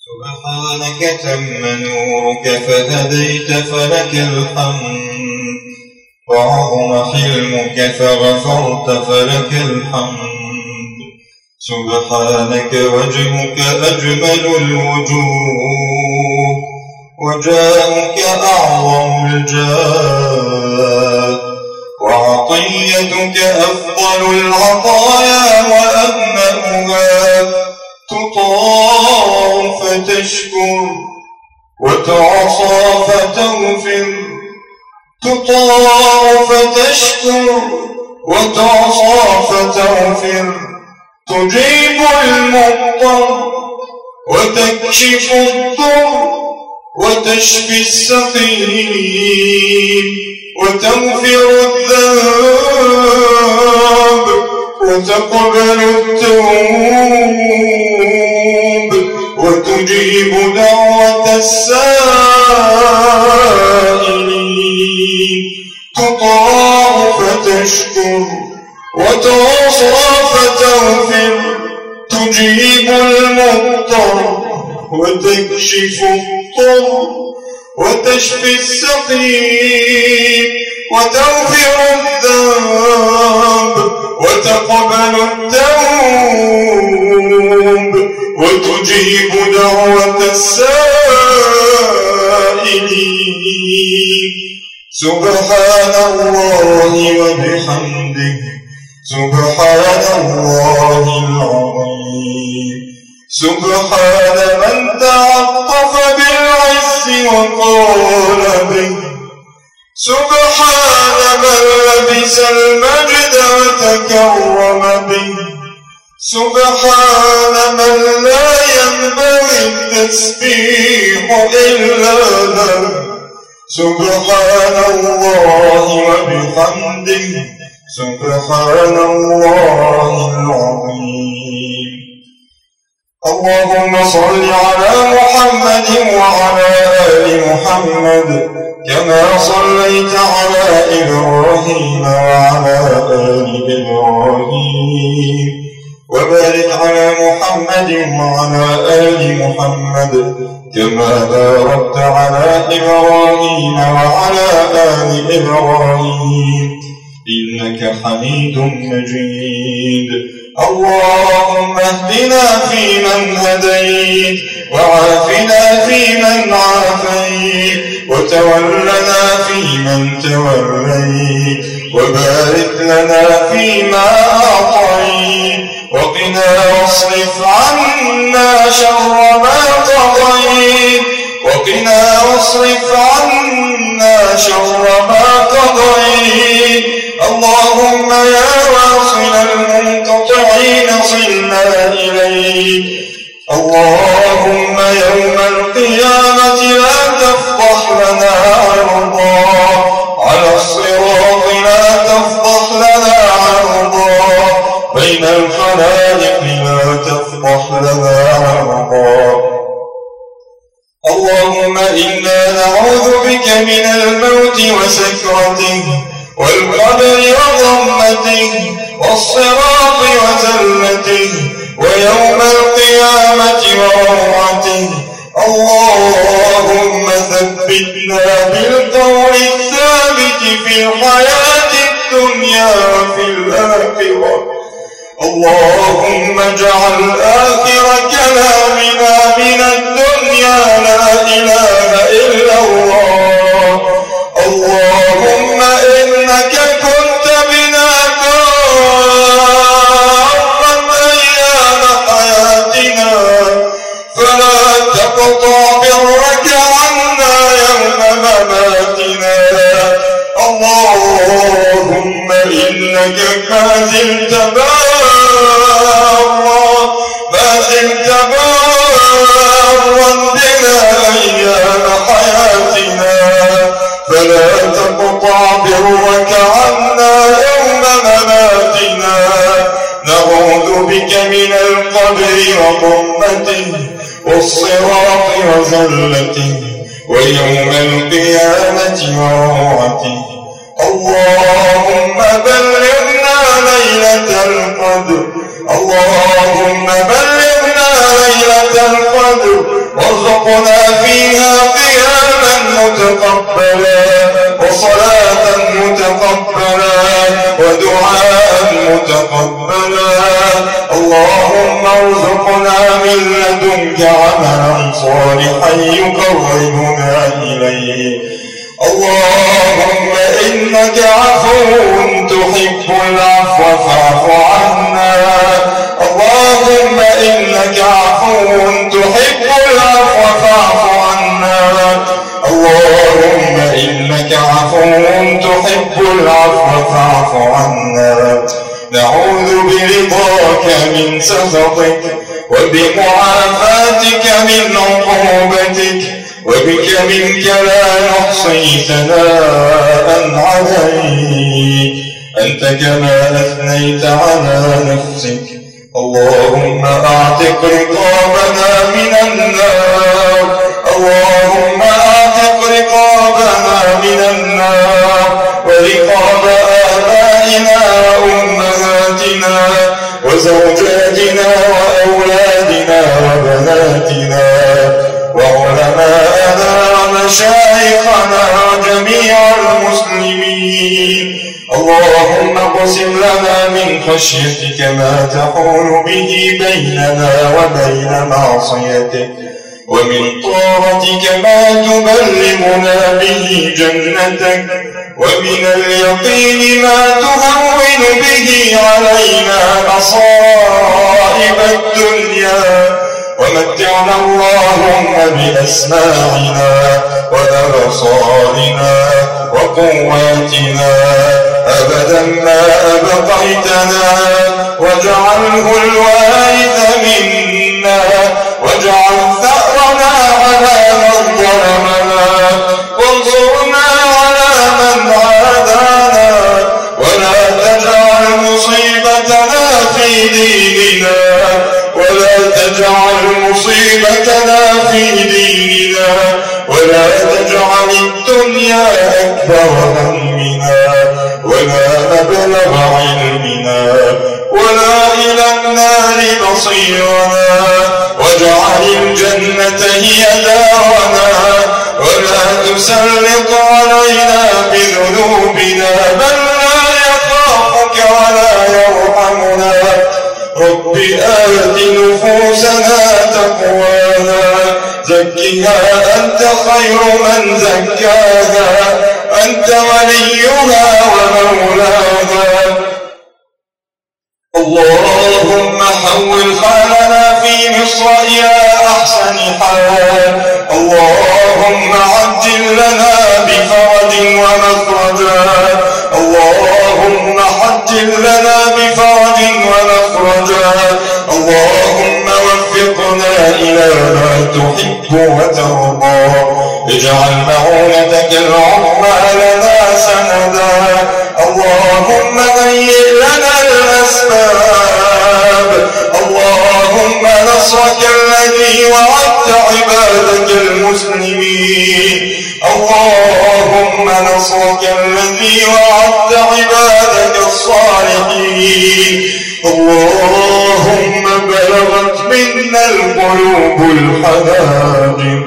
سبحانك تم نورك فهديت فلك الحمد، وعظم حلمك فغفرت فلك الحمد. سبحانك وجهك أجمل الوجوه، وجاهك أعظم الجاه، وعطيتك أفضل العطايا وأبنأها. تطاع فتشكر وتعصى فتغفر، تطاع فتشكر وتعصى فتغفر. تجيب المضطر وتكشف الضر، وتشفي السقيم، وتغفر الذنب، وتقبل التوب، وتجيب دعوة السائلين. تطاع فتشكر وتعصى فتغفر. تجيب المضطر وتكشف الضر، وتشفي السقيم، وتغفر الذنب، وتقبل التوب، وتجيب دعوة السائلين. سبحان الله وبحمده، سبحان الله العظيم. سبحان من تعطف بالعز وقال به، سبحان من لبس المجد وتكرم به، سبحان من لا ينبغي التسبيح إلا له. سبحان الله وبحمده، سبحان الله العظيم. اللهم صل على محمد وعلى آل محمد كما صليت على إبراهيم وعلى آل إبراهيم، وبارك على محمد وعلى آل محمد كما باركت على إبراهيم وعلى آل إبراهيم إنك حميد مجيد. اللهم اهدنا فيمن هديت، وعافنا فيمن عافيت، وتولنا فيمن توليت، وبارك لنا فيما أعطيت، وقنا واصرف عنا شر ما قضيت، وقنا واصرف عنا شر ما قضيت. اللهم يا واصل المنقطعين صلنا إليك. اللهم يوم القيامة لا تفضح لنا عرضا، على الصراط لا تفضح لنا عرضا، بين الخلائق لا تفضح لنا عرضا. اللهم إنا نعوذ بك من الموت وسكرته، والقبر وضمته، والصراط وزلته، ويوم القيامة وروعته. اللهم ثبتنا بالقول الثابت في الحياة الدنيا وفي الآخرة. اللهم اجعل آخر كلامنا من الدنيا لا إله إلا الله. اللهم إنك كنت بنا كرما أيام حياتنا، فلا تقطع برك عنا يوم مماتنا. اللهم إنك ما زلت بارا بنا أيام حياتنا، فلا تقطع برك عنا يوم مماتنا. نعوذ بك من القبر وضمته، والصراط وزلته، ويوم القيامة وروعته. اللهم بلغنا ليلة القدر، اللهم بلغنا ليلة القدر وارزقنا فيها قياما متقبلا وصلاة متقبلا ودعاء متقبلا. اللهم ارزقنا من لدنك عملا صالحا يقربنا إليه. اللهم إنك عفو تحب العفو فاعف عنا. اللهم إنك عفو تحب العفو فاعف عنا. اللهم إنك عفو تحب العفو فاعف عنا. نعوذ برضاك من سخطك وبمعافاتك من عقوبتك وبك منك لا نحصي ثناء عليك أنت كما أثنيت على نفسك. اللهم أعتق رقابنا من النار. اللهم أعتق رقابنا من النار ورقاب آبائنا وأمهاتنا وزوجاتنا وأولادنا وبناتنا وعلماءنا ومشايخنا وجميع المسلمين. اللهم اقسم لنا من خشيتك ما تحول به بيننا وبين معصيتك ومن طاعتك ما تبلغنا به جنتك ومن اليقين ما تهون به علينا مصائب الدنيا. ومتعنا اللهم بأسماعنا وأبصارنا وقواتنا أبدا ما أبقيتنا واجعله الوارث منا واجعل ثأرنا على من ظلمنا وانصرنا على من عادانا ولا تجعل مصيبتنا في ديننا ولا تجعل مصيبتنا في ديننا ولا تجعل الدنيا أكبر همنا ولا مبلغ علمنا ولا إلى النار مصيرنا واجعل الجنة هي دارنا ولا تسلط علينا بذنوبنا من لا يخافك ولا يرحمنا. رب آت نفوسنا تقواها زكها أنت خير من زكاها أنت وليها ومولاها. اللهم حول حالنا في مصر إلى أحسن حال. اللهم عجل لنا بفرج ومخرجا. اللهم عجل لنا بفرج ومخرجا. اللهم وفقنا إلى ما تحب وترضى. اجعل معونتك العظمى لنا سندا. اللهم هيئ لنا الأسباب. اللهم نصرك الذي وعدت عبادك المسلمين. اللهم نصرك الذي وعدت عبادك الصالحين. اللهم بلغت منا القلوب الحناجر.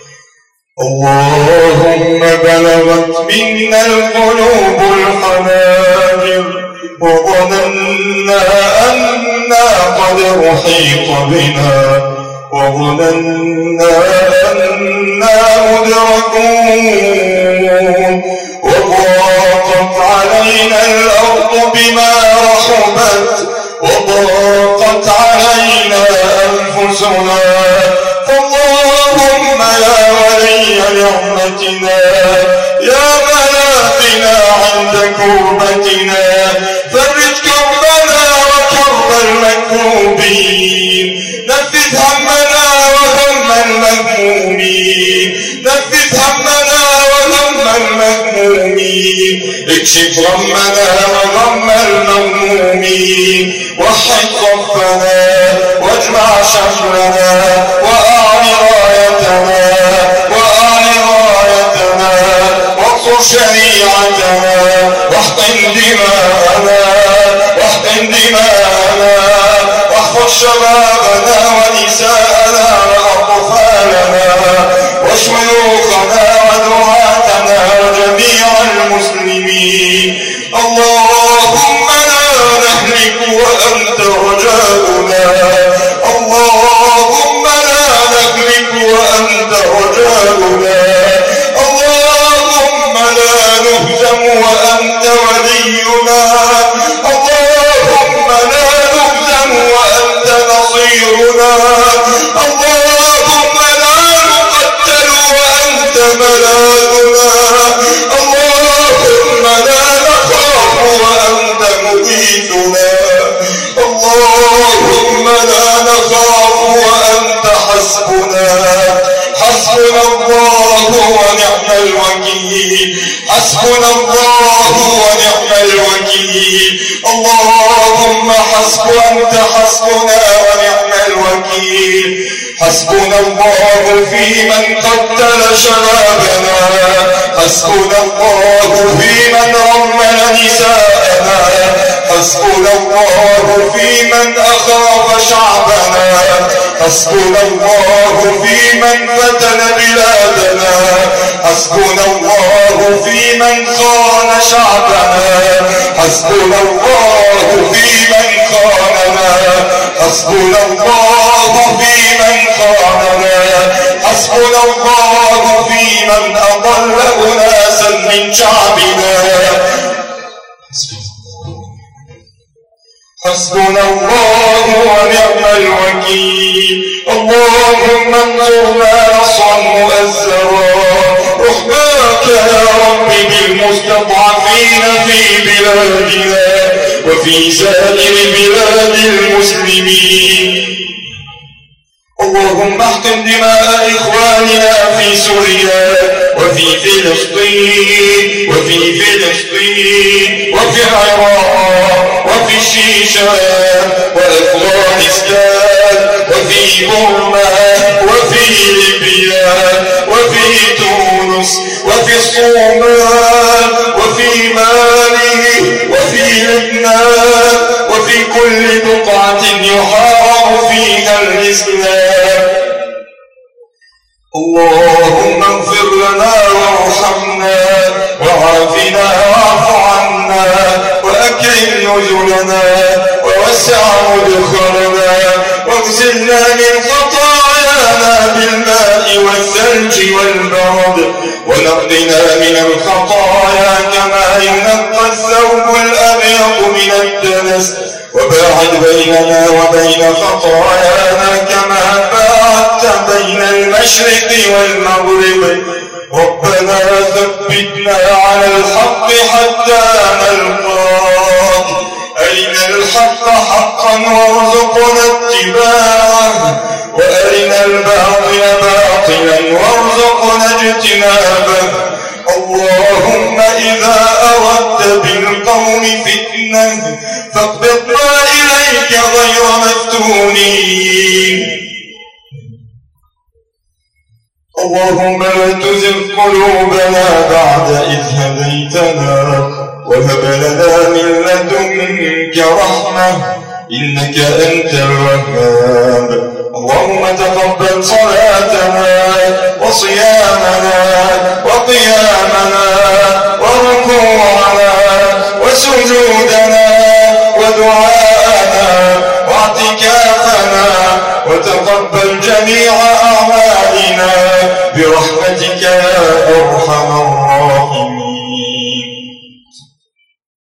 اللهم بلغت منا القلوب الحناجر وظننا أنا قد أحيط بنا وظننا أنا مدركون وضاقت علينا الأرض بما رحبت وضاقت علينا أنفسنا. فاللهم يا ولي نعمتنا يا منافنا عند كربتنا فرج كربنا وكرب المكروبين. نفذ همنا وهم المهمومين. نفذ همنا وهم المهمومين. اكشف غمنا وغم المغمومين. وحد صفنا واجمع شملنا وأعل رايتنا واقصر شريعتنا واحقن دماءنا واحفظ شبابنا ونساءنا وأطفالنا الوكيل حسبنا الله ونعم الوكيل اللهم أنت حسبنا ونعم الوكيل حسبنا الله في من قتل شبابنا حسبنا الله في من رمل نساءنا حسبنا الله في من أخاف شعبنا حسبنا الله في من فتن بلادنا حسبنا الله في من خان شعبنا حسبنا الله في من خاننا حسبنا الله في من خاننا حسبنا الله في من أضل أناسا من شعبنا حسبنا الله ونعم الوكيل اللهم انصرنا نصرا مؤزرا رحماك يا رب بالمستضعفين في بلادنا وفي سائر بلاد المسلمين اللهم احقن دماء إخواننا في سوريا وفي فلسطين وفي العراق وفي الشيشان وأفغانستان وفي بورما وفي ليبيا وفي تونس وفي الصومال وفي مالي وفي لبنان وفي كل بقعة يحارب فيها الإسلام اللهم اغفر لنا وارحمنا وعافنا واعف عنا وأكرم نزلنا ووسع مدخلنا واغسلنا من خطايانا بالماء والثلج والبرد ونقنا من الخطايا كما ينقى الثوب الأبيض من الدنس وباعد بيننا وبين خطايانا كما باعدت بين المشرق والمغرب ربنا ثبتنا على الحق حتى نلقاك أرنا الحق حقا وارزقنا اتباعه وأرنا الباطل باطلا وارزقنا اجتنابه اللهم إذا أردت بالقوم فتنة فاقبضنا إليك غير مفتونين اللهم لا تزغ قلوبنا بعد إذ هديتنا وهب لنا من لدنك رحمة إنك أنت الوهاب اللهم تقبل صلاتنا وصيامنا وقيامنا وركوعنا وسجودنا ودعاءنا واعتكافنا وتقبل جميع أعمالنا برحمتك يا أرحم